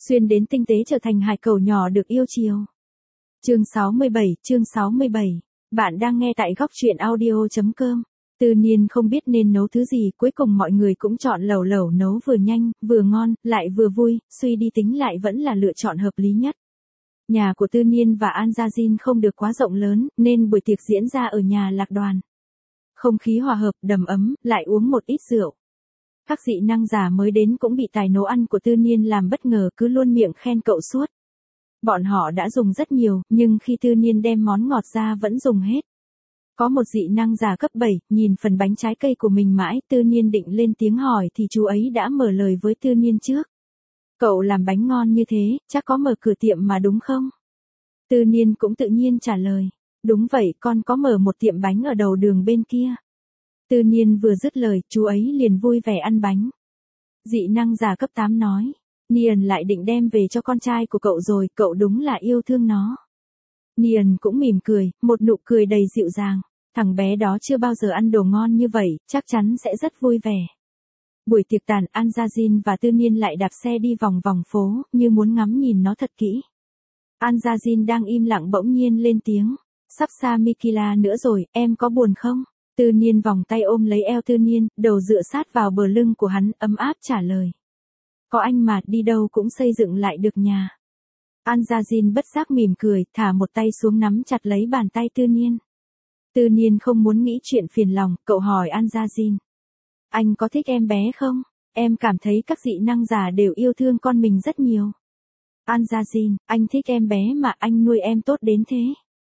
xuyên đến tinh tế trở thành hải cẩu nhỏ được yêu chiều. Chương 67. Bạn đang nghe tại góc truyện audio.com. Tư Niên không biết nên nấu thứ gì, cuối cùng mọi người cũng chọn lẩu lẩu, nấu vừa nhanh, vừa ngon, lại vừa vui, suy đi tính lại vẫn là lựa chọn hợp lý nhất. Nhà của Tư Niên và An Gia Jin không được quá rộng lớn, nên buổi tiệc diễn ra ở nhà Lạc Đoàn. Không khí hòa hợp, đầm ấm, lại uống một ít rượu. Các dị năng giả mới đến cũng bị tài nấu ăn của Tư Niên làm bất ngờ, cứ luôn miệng khen cậu suốt. Bọn họ đã dùng rất nhiều, nhưng khi Tư Niên đem món ngọt ra vẫn dùng hết. Có một dị năng giả cấp 7, nhìn phần bánh trái cây của mình mãi, Tư Niên định lên tiếng hỏi thì chú ấy đã mở lời với Tư Niên trước. Cậu làm bánh ngon như thế, chắc có mở cửa tiệm mà đúng không? Tư Niên cũng tự nhiên trả lời. Đúng vậy, con có mở một tiệm bánh ở đầu đường bên kia. Tư Niên vừa dứt lời, chú ấy liền vui vẻ ăn bánh. Dị năng giả cấp 8 nói. Niên lại định đem về cho con trai của cậu rồi, cậu đúng là yêu thương nó. Niên cũng mỉm cười, một nụ cười đầy dịu dàng. Thằng bé đó chưa bao giờ ăn đồ ngon như vậy, chắc chắn sẽ rất vui vẻ. Buổi tiệc tàn, An Gia Jin và Tư Niên lại đạp xe đi vòng vòng phố, như muốn ngắm nhìn nó thật kỹ. An Gia Jin đang im lặng bỗng nhiên lên tiếng. Sắp xa Mikila nữa rồi, em có buồn không? Tư Niên vòng tay ôm lấy eo Tư Niên, đầu dựa sát vào bờ lưng của hắn, ấm áp trả lời. Có anh mà, đi đâu cũng xây dựng lại được nhà. An Gia Jin bất giác mỉm cười, thả một tay xuống nắm chặt lấy bàn tay Tư Niên. Tư Niên không muốn nghĩ chuyện phiền lòng, cậu hỏi An Gia Jin. Anh có thích em bé không? Em cảm thấy các dị năng giả đều yêu thương con mình rất nhiều. An Gia Jin, anh thích em bé mà, anh nuôi em tốt đến thế.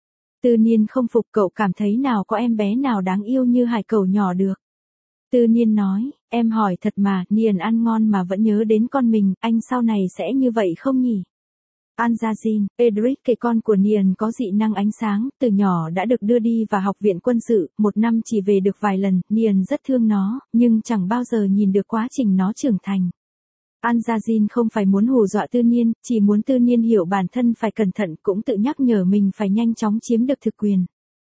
Tư Niên không phục, cậu cảm thấy nào có em bé nào đáng yêu như hải cẩu nhỏ được. Tư Niên nói, em hỏi thật mà, Niên ăn ngon mà vẫn nhớ đến con mình, anh sau này sẽ như vậy không nhỉ? An Gia Jin, Edric, cái con của Niên có dị năng ánh sáng, từ nhỏ đã được đưa đi vào học viện quân sự, một năm chỉ về được vài lần, Niên rất thương nó, nhưng chẳng bao giờ nhìn được quá trình nó trưởng thành. An Gia Jin không phải muốn hù dọa Tư Niên, chỉ muốn Tư Niên hiểu bản thân phải cẩn thận, cũng tự nhắc nhở mình phải nhanh chóng chiếm được thực quyền.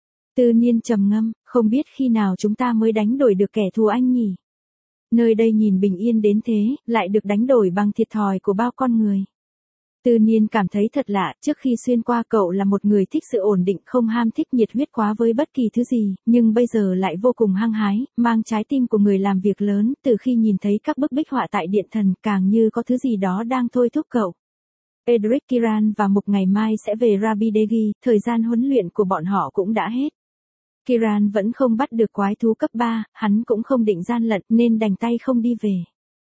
Tư Niên trầm ngâm, không biết khi nào chúng ta mới đánh đổi được kẻ thù anh nhỉ? Nơi đây nhìn bình yên đến thế, lại được đánh đổi bằng thiệt thòi của bao con người. Tư Niên cảm thấy thật lạ, trước khi xuyên qua cậu là một người thích sự ổn định, không ham thích nhiệt huyết quá với bất kỳ thứ gì, nhưng bây giờ lại vô cùng hăng hái, mang trái tim của người làm việc lớn, từ khi nhìn thấy các bức bích họa tại điện thần, càng như có thứ gì đó đang thôi thúc cậu. Edric, Kiran và Mục ngày mai sẽ về Rabidegi, thời gian huấn luyện của bọn họ cũng đã hết. Kiran vẫn không bắt được quái thú cấp 3, hắn cũng không định gian lận nên đành tay không đi về.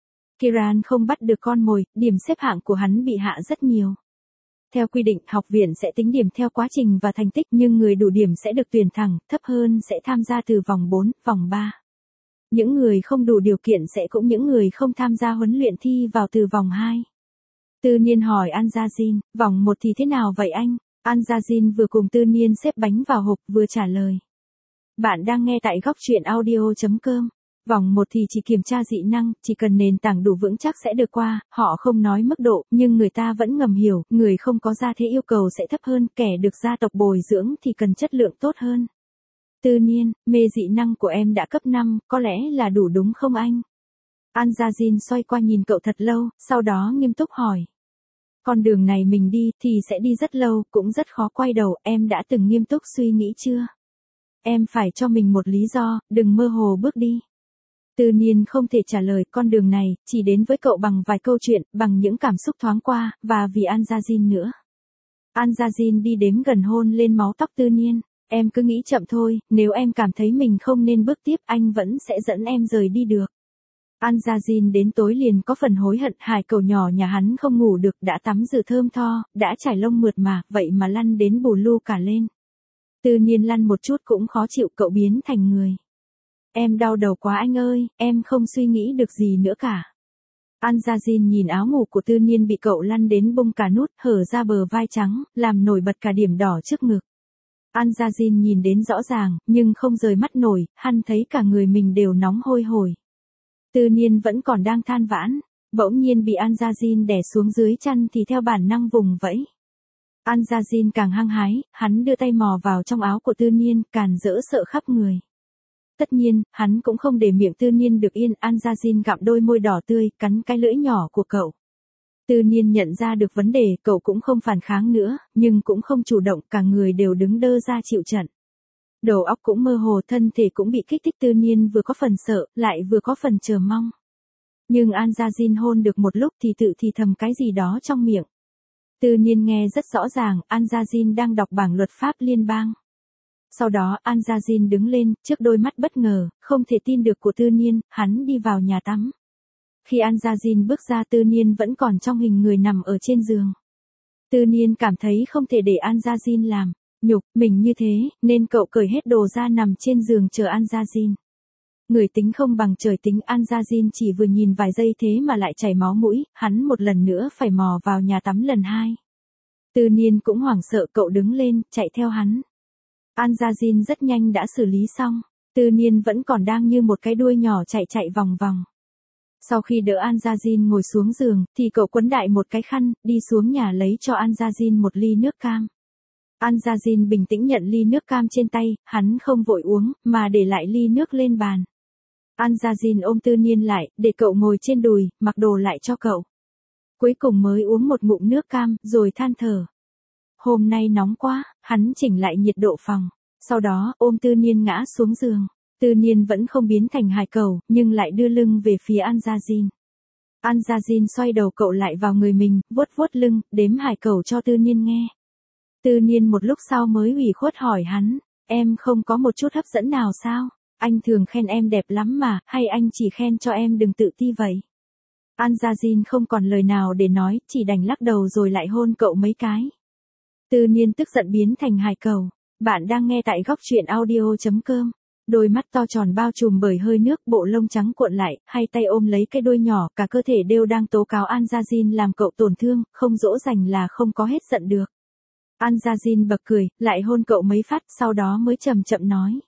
Kiran không bắt được con mồi, điểm xếp hạng của hắn bị hạ rất nhiều. Theo quy định, học viện sẽ tính điểm theo quá trình và thành tích, nhưng người đủ điểm sẽ được tuyển thẳng, thấp hơn sẽ tham gia từ vòng 4, vòng 3. Những người không đủ điều kiện sẽ cũng những người không tham gia huấn luyện thi vào từ vòng 2. Tư Niên hỏi An Gia Jin, vòng 1 thì thế nào vậy anh? An Gia Jin vừa cùng Tư Niên xếp bánh vào hộp vừa trả lời. Bạn đang nghe tại góc truyện audio.com. Vòng 1 thì chỉ kiểm tra dị năng, chỉ cần nền tảng đủ vững chắc sẽ được qua, họ không nói mức độ, nhưng người ta vẫn ngầm hiểu, người không có gia thế yêu cầu sẽ thấp hơn, kẻ được gia tộc bồi dưỡng thì cần chất lượng tốt hơn. Tư Niên, mê dị năng của em đã cấp 5, có lẽ là đủ đúng không anh? An Gia Jin xoay qua nhìn cậu thật lâu, sau đó nghiêm túc hỏi. Con đường này mình đi thì sẽ đi rất lâu, cũng rất khó quay đầu, em đã từng nghiêm túc suy nghĩ chưa? Em phải cho mình một lý do, đừng mơ hồ bước đi. Tư Niên không thể trả lời, con đường này chỉ đến với cậu bằng vài câu chuyện, bằng những cảm xúc thoáng qua, và vì An Gia Jin nữa. An Gia Jin đi đến gần hôn lên mái tóc Tư Niên. Em cứ nghĩ chậm thôi, nếu em cảm thấy mình không nên bước tiếp, anh vẫn sẽ dẫn em rời đi được. An Gia Jin đến tối liền có phần hối hận, hải cẩu nhỏ nhà hắn không ngủ được, đã tắm rửa thơm tho, đã trải lông mượt mà, vậy mà lăn đến bù lu cả lên. Tư Niên lăn một chút cũng khó chịu, cậu biến thành người. Em đau đầu quá anh ơi, em không suy nghĩ được gì nữa cả. An Gia Jin nhìn áo ngủ của Tư Niên bị cậu lăn đến bung cả nút, hở ra bờ vai trắng, làm nổi bật cả điểm đỏ trước ngực. An Gia Jin nhìn đến rõ ràng, nhưng không rời mắt nổi, hắn thấy cả người mình đều nóng hôi hổi. Tư Niên vẫn còn đang than vãn, bỗng nhiên bị An Gia Jin đè xuống dưới chân thì theo bản năng vùng vẫy. An Gia Jin càng hăng hái, hắn đưa tay mò vào trong áo của Tư Niên, càn rỡ sợ khắp người. Tất nhiên, hắn cũng không để miệng Tư Niên được yên, An Gia Jin gặm đôi môi đỏ tươi, cắn cái lưỡi nhỏ của cậu. Tư Niên nhận ra được vấn đề, cậu cũng không phản kháng nữa, nhưng cũng không chủ động, cả người đều đứng đơ ra chịu trận. Đầu óc cũng mơ hồ, thân thể cũng bị kích thích. Tư Niên vừa có phần sợ, lại vừa có phần chờ mong. Nhưng An Gia Jin hôn được một lúc thì tự thì thầm cái gì đó trong miệng. Tư Niên nghe rất rõ ràng, An Gia Jin đang đọc bảng luật pháp liên bang. Sau đó An Gia Jin đứng lên, trước đôi mắt bất ngờ, không thể tin được của Tư Niên, hắn đi vào nhà tắm. Khi An Gia Jin bước ra, Tư Niên vẫn còn trong hình người nằm ở trên giường. Tư Niên cảm thấy không thể để An Gia Jin làm nhục mình như thế, nên cậu cởi hết đồ ra nằm trên giường chờ An Gia Jin. Người tính không bằng trời tính, An Gia Jin chỉ vừa nhìn vài giây thế mà lại chảy máu mũi, hắn một lần nữa phải mò vào nhà tắm lần 2. Tư Niên cũng hoảng sợ, cậu đứng lên, chạy theo hắn. An Gia Jin rất nhanh đã xử lý xong, Tư Niên vẫn còn đang như một cái đuôi nhỏ chạy vòng vòng. Sau khi đỡ An Gia Jin ngồi xuống giường, thì cậu quấn đại một cái khăn, đi xuống nhà lấy cho An Gia Jin một ly nước cam. An Gia Jin bình tĩnh nhận ly nước cam trên tay, hắn không vội uống, mà để lại ly nước lên bàn. An Gia Jin ôm Tư Niên lại, để cậu ngồi trên đùi, mặc đồ lại cho cậu. Cuối cùng mới uống một ngụm nước cam, rồi than thở. Hôm nay nóng quá, hắn chỉnh lại nhiệt độ phòng. Sau đó, ôm Tư Niên ngã xuống giường. Tư Niên vẫn không biến thành hải cẩu, nhưng lại đưa lưng về phía An Gia Jin. An Gia Jin xoay đầu cậu lại vào người mình, vuốt lưng, đếm hải cẩu cho Tư Niên nghe. Tư Niên một lúc sau mới ủy khuất hỏi hắn, em không có một chút hấp dẫn nào sao? Anh thường khen em đẹp lắm mà, hay anh chỉ khen cho em đừng tự ti vậy? An Gia Jin không còn lời nào để nói, chỉ đành lắc đầu rồi lại hôn cậu mấy cái. Tư Niên tức giận biến thành hải cẩu. Bạn đang nghe tại góc truyện audio.com. Đôi mắt to tròn bao trùm bởi hơi nước, bộ lông trắng cuộn lại, hai tay ôm lấy cái đuôi nhỏ, cả cơ thể đều đang tố cáo An Gia Jin làm cậu tổn thương, không dỗ dành là không có hết giận được. An Gia Jin bật cười, lại hôn cậu mấy phát, sau đó mới chậm chậm nói.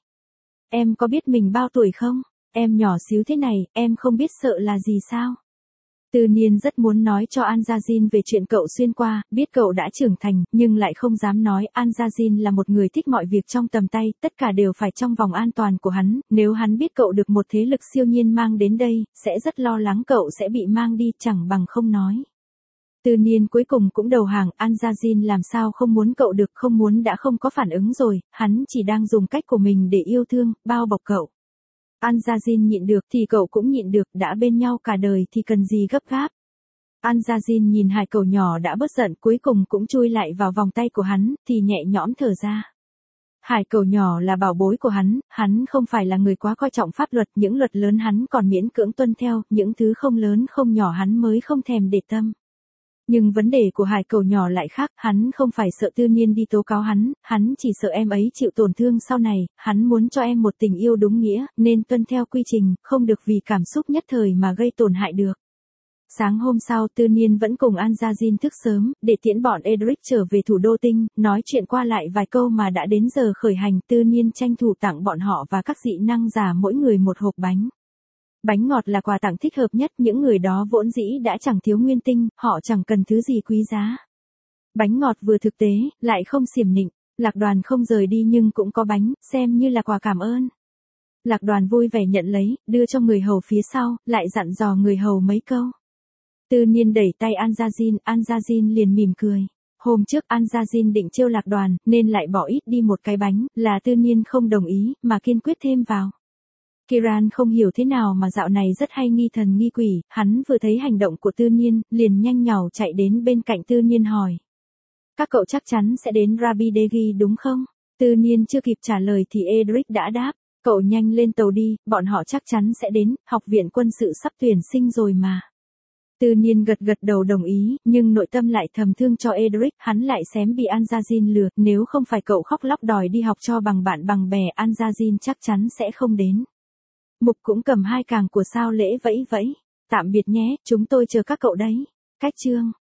Em có biết mình bao tuổi không? Em nhỏ xíu thế này, em không biết sợ là gì sao? Tư Niên rất muốn nói cho An Gia Jin về chuyện cậu xuyên qua, biết cậu đã trưởng thành, nhưng lại không dám nói. An Gia Jin là một người thích mọi việc trong tầm tay, tất cả đều phải trong vòng an toàn của hắn, nếu hắn biết cậu được một thế lực siêu nhiên mang đến đây, sẽ rất lo lắng cậu sẽ bị mang đi, chẳng bằng không nói. Tư Niên cuối cùng cũng đầu hàng, An Gia Jin làm sao không muốn cậu được, không muốn đã không có phản ứng rồi, hắn chỉ đang dùng cách của mình để yêu thương, bao bọc cậu. An Gia Jin nhịn được thì cậu cũng nhịn được, đã bên nhau cả đời thì cần gì gấp gáp. An Gia Jin nhìn hải cẩu nhỏ đã bớt giận, cuối cùng cũng chui lại vào vòng tay của hắn, thì nhẹ nhõm thở ra. Hải cẩu nhỏ là bảo bối của hắn không phải là người quá coi trọng pháp luật, những luật lớn hắn còn miễn cưỡng tuân theo, những thứ không lớn không nhỏ hắn mới không thèm để tâm. Nhưng vấn đề của hải cẩu nhỏ lại khác, hắn không phải sợ Tư Niên đi tố cáo hắn chỉ sợ em ấy chịu tổn thương sau này, hắn muốn cho em một tình yêu đúng nghĩa, nên tuân theo quy trình, không được vì cảm xúc nhất thời mà gây tổn hại được. Sáng hôm sau, Tư Niên vẫn cùng An Gia Jin thức sớm, để tiễn bọn Edric trở về thủ đô Tinh, nói chuyện qua lại vài câu mà đã đến giờ khởi hành. Tư Niên tranh thủ tặng bọn họ và các dị năng giả mỗi người một hộp bánh. Bánh ngọt là quà tặng thích hợp nhất, những người đó vốn dĩ đã chẳng thiếu nguyên tinh, họ chẳng cần thứ gì quý giá. Bánh ngọt vừa thực tế, lại không xiểm nịnh. Lạc Đoàn không rời đi nhưng cũng có bánh, xem như là quà cảm ơn. Lạc Đoàn vui vẻ nhận lấy, đưa cho người hầu phía sau, lại dặn dò người hầu mấy câu. Tư Niên đẩy tay An Gia Jin liền mỉm cười. Hôm trước An Gia Jin định trêu Lạc Đoàn, nên lại bỏ ít đi một cái bánh, là Tư Niên không đồng ý, mà kiên quyết thêm vào. Kiran không hiểu thế nào mà dạo này rất hay nghi thần nghi quỷ, hắn vừa thấy hành động của Tư Niên, liền nhanh nhảu chạy đến bên cạnh Tư Niên hỏi. Các cậu chắc chắn sẽ đến Rabidegi đúng không? Tư Niên chưa kịp trả lời thì Edric đã đáp, cậu nhanh lên tàu đi, bọn họ chắc chắn sẽ đến, học viện quân sự sắp tuyển sinh rồi mà. Tư Niên gật đầu đồng ý, nhưng nội tâm lại thầm thương cho Edric, hắn lại xém bị An Gia Jin lừa, nếu không phải cậu khóc lóc đòi đi học cho bằng bạn bằng bè, An Gia Jin chắc chắn sẽ không đến. Mục cũng cầm 2 càng của sao lễ vẫy. Tạm biệt nhé, chúng tôi chờ các cậu đấy. Cách chương